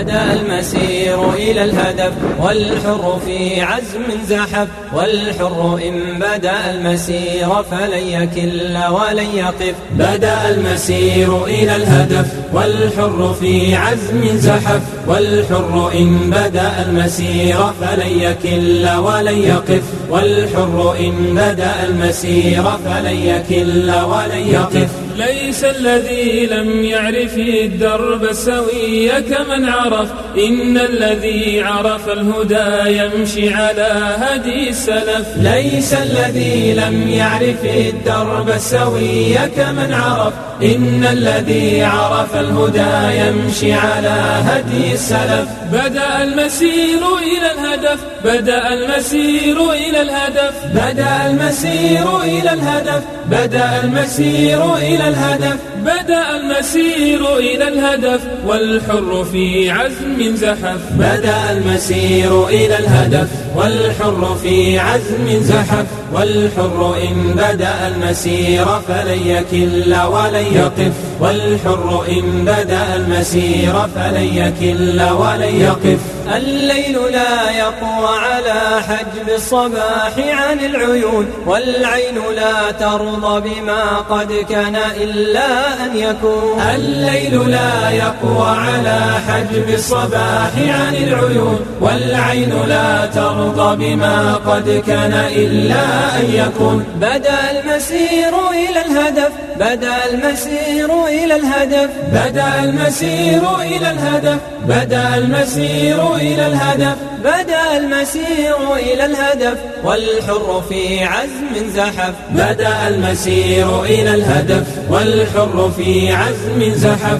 بدأ المسير إلى الهدف والحر في عزم زحف. والحر إن بدأ المسير فلن يكل ولن يقف. بدأ المسير إلى الهدف والحر في عزم زحف. والحر إن بدأ المسير فلن يكل ولن يقف. والحر إن بدأ المسير فلن يكل ولن يقف. ليس الذي لم يعرف الدرب السوي كمن عرف. إن الذي عرف الهدى يمشي على هدي السلف. ليس الذي لم يعرف الدرب السوي كمن عرف. إن الذي عرف الهدى يمشي على هدي السلف. بدأ المسير إلى الهدف. بدأ المسير إلى الهدف. بدأ المسير إلى الهدف. بدأ المسير إلى الهدف. بدأ المسير إلى الهدف والحر في عزم زحف. بدأ المسير إلى الهدف والحر في عزم زحف. والحر إن بدأ المسير فلن يكل ولن يقف. والحر إن بدأ المسير فلن يكل ولن يقف. الليل لا يقوى على حجب الصباح عن العيون. والعين لا ترضى بما قد كان إلا أن يكون. الليل لا يقوى على حجب الصباح عن العيون. والعين لا ترضى بما قد كان إلا أن يكون. بدأ المسير إلى الهدف. بدأ المسير إلى الهدف. بدأ المسير إلى الهدف. بدأ المسير إلى الهدف. بدأ المسير إلى الهدف والحر في عزم زحف. بدأ المسير إلى الهدف والحر في عزم زحف.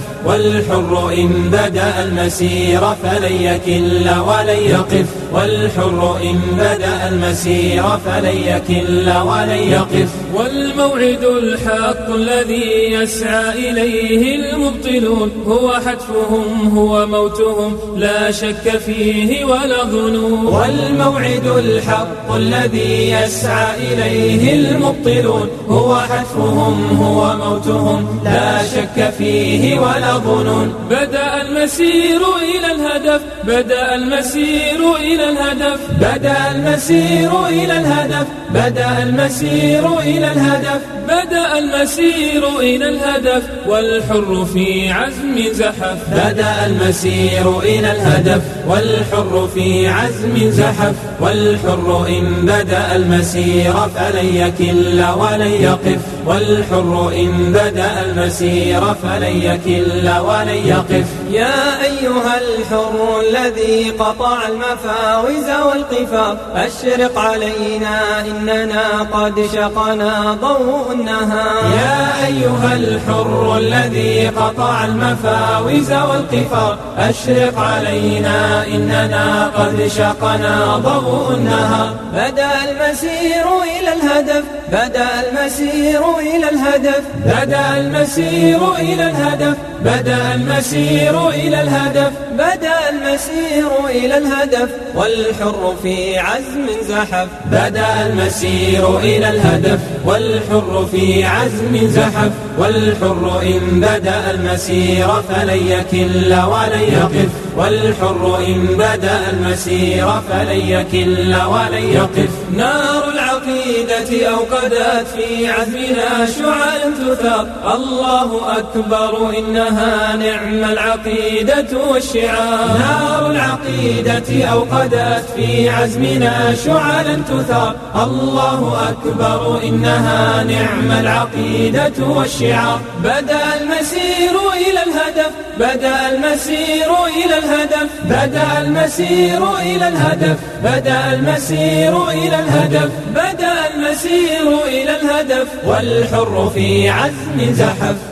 والحر إن بدأ المسير فلن يكل ولن يقف. والحر إن بدأ المسير فلن يكل ولن يقف. والموعد الحق الذي يسعى إليه المبطلون هو حتفهم هو موتهم لا شك فيه ولا ظنون. والموعد الحق الذي يسعى إليه المبطلون هو حتفهم هو موتهم لا شك فيه ولا ظنون. بدأ المسير إلى الهدف. بدأ المسير إلى الهدف. بدأ المسير إلى الهدف. بدأ المسير إلى الهدف. بدأ المسير إلى الهدف والحر في عزم زحف. بدأ المسير إلى الهدف والحر في عزم زحف. والحر إن بدأ المسير فلن يكل ولن يقف. والحر إن بدأ المسير فلن يكل ولن يقف. يا أيها الحر الذي قطع المفاوز والقفار أشرق علينا إننا قد شقنا ضوء النهار. يا أيها الحر الذي قطع المفاوز والقفار أشرق علينا إننا قد شقنا ضوء النهار. بدأ المسير إلى الهدف. بدأ المسير إلى الهدف. بدأ المسير إلى الهدف. بدأ المسير إلى الهدف. بدأ المسير إلى الهدف والحر في عزم زحف. بدأ المسير إلى الهدف والحر في عزم زحف. والحر إن بدأ المسير فلن يكل ولن يقف. والحر إن بدأ المسير فلن يكل ولن يقف. نار العقيدة أوقدت في عزمنا شعاع تثار. الله أكبر إنها نعم العقيدة والشعار. نار العقيدة أوقدت في عزمنا شعاع تثار. الله أكبر إنها نعم العقيدة والشعار. بدأ المسير إلى الهدف. بدأ المسير إلى الهدف. بدأ المسير إلى الهدف. بدأ المسير إلى الهدف. بدأ المسير إلى الهدف والحر في عزم زحف.